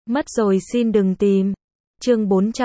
Mất rồi xin đừng tìm. Chương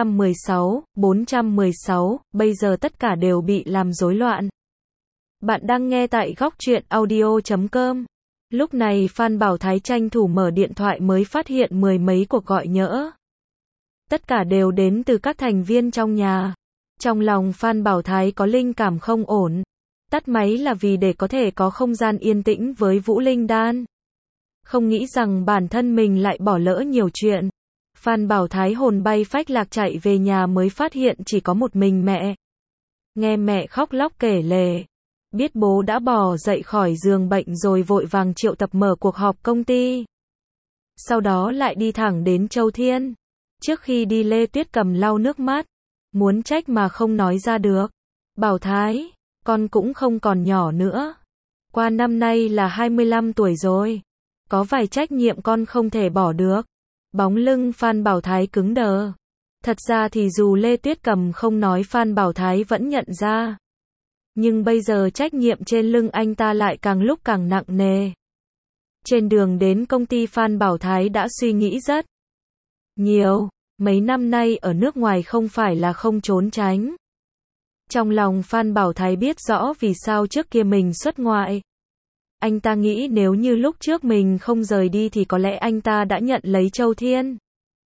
416, bây giờ tất cả đều bị làm rối loạn. Bạn đang nghe tại góc truyện audio.com. Lúc này Phan Bảo Thái tranh thủ mở điện thoại mới phát hiện mười mấy cuộc gọi nhỡ. Tất cả đều đến từ các thành viên trong nhà. Trong lòng Phan Bảo Thái có linh cảm không ổn. Tắt máy là vì để có thể có không gian yên tĩnh với Vũ Linh Đan. Không nghĩ rằng bản thân mình lại bỏ lỡ nhiều chuyện. Phan Bảo Thái hồn bay phách lạc chạy về nhà mới phát hiện chỉ có một mình mẹ. Nghe mẹ khóc lóc kể lể. Biết bố đã bò dậy khỏi giường bệnh rồi vội vàng triệu tập mở cuộc họp công ty. Sau đó lại đi thẳng đến Châu Thiên. Trước khi đi Lê Tuyết cầm lau nước mắt. Muốn trách mà không nói ra được. Bảo Thái, con cũng không còn nhỏ nữa. Qua năm nay là 25 tuổi rồi. Có vài trách nhiệm con không thể bỏ được. Bóng lưng Phan Bảo Thái cứng đờ. Thật ra thì dù Lê Tuyết Cầm không nói Phan Bảo Thái vẫn nhận ra. Nhưng bây giờ trách nhiệm trên lưng anh ta lại càng lúc càng nặng nề. Trên đường đến công ty Phan Bảo Thái đã suy nghĩ rất nhiều. Mấy năm nay ở nước ngoài không phải là không trốn tránh. Trong lòng Phan Bảo Thái biết rõ vì sao trước kia mình xuất ngoại. Anh ta nghĩ nếu như lúc trước mình không rời đi thì có lẽ anh ta đã nhận lấy Châu Thiên.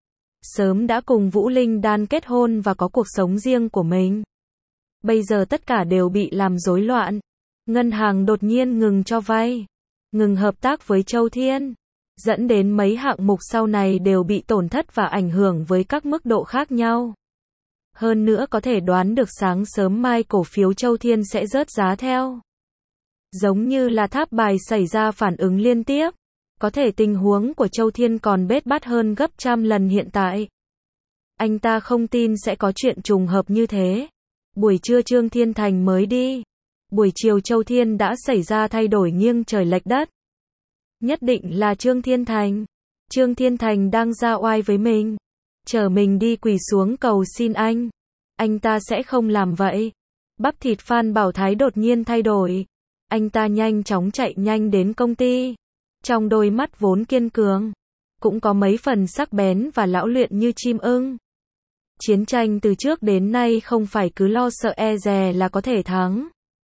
Sớm đã cùng Vũ Linh Đan kết hôn và có cuộc sống riêng của mình. Bây giờ tất cả đều bị làm rối loạn. Ngân hàng đột nhiên ngừng cho vay. Ngừng hợp tác với Châu Thiên. Dẫn đến mấy hạng mục sau này đều bị tổn thất và ảnh hưởng với các mức độ khác nhau. Hơn nữa có thể đoán được sáng sớm mai cổ phiếu Châu Thiên sẽ rớt giá theo. Giống như là tháp bài xảy ra phản ứng liên tiếp. Có thể tình huống của Châu Thiên còn bết bát hơn gấp trăm lần hiện tại. Anh ta không tin sẽ có chuyện trùng hợp như thế. Buổi trưa Trương Thiên Thành mới đi. Buổi chiều Châu Thiên đã xảy ra thay đổi nghiêng trời lệch đất. Nhất định là Trương Thiên Thành. Trương Thiên Thành đang ra oai với mình. Chờ mình đi quỳ xuống cầu xin anh. Anh ta sẽ không làm vậy. Bắp thịt Phan Bảo Thái đột nhiên thay đổi. Anh ta nhanh chóng chạy nhanh đến công ty. Trong đôi mắt vốn kiên cường, cũng có mấy phần sắc bén và lão luyện như chim ưng. Chiến tranh từ trước đến nay không phải cứ lo sợ e dè là có thể thắng.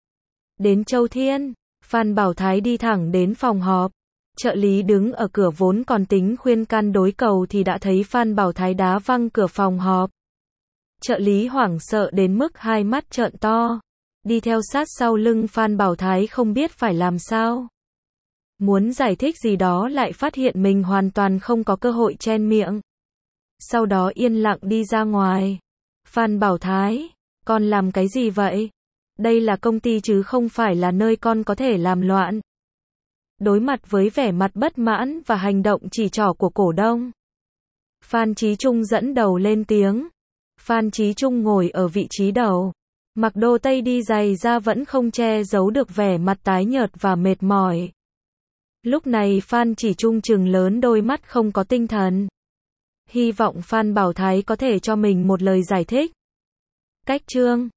Đến Châu Thiên, Phan Bảo Thái đi thẳng đến phòng họp. Trợ lý đứng ở cửa vốn còn tính khuyên can đối cầu thì đã thấy Phan Bảo Thái đá văng cửa phòng họp. Trợ lý hoảng sợ đến mức hai mắt trợn to. Đi theo sát sau lưng Phan Bảo Thái không biết phải làm sao. Muốn giải thích gì đó lại phát hiện mình hoàn toàn không có cơ hội chen miệng. Sau đó yên lặng đi ra ngoài. Phan Bảo Thái, con làm cái gì vậy? Đây là công ty chứ không phải là nơi con có thể làm loạn. Đối mặt với vẻ mặt bất mãn và hành động chỉ trỏ của cổ đông. Phan Chí Trung dẫn đầu lên tiếng. Phan Chí Trung ngồi ở vị trí đầu. Mặc đồ tây đi giày da vẫn không che giấu được vẻ mặt tái nhợt và mệt mỏi. Lúc này Phan Chí Trung trừng lớn đôi mắt không có tinh thần. Hy vọng Phan Bảo Thái có thể cho mình một lời giải thích. Cách chương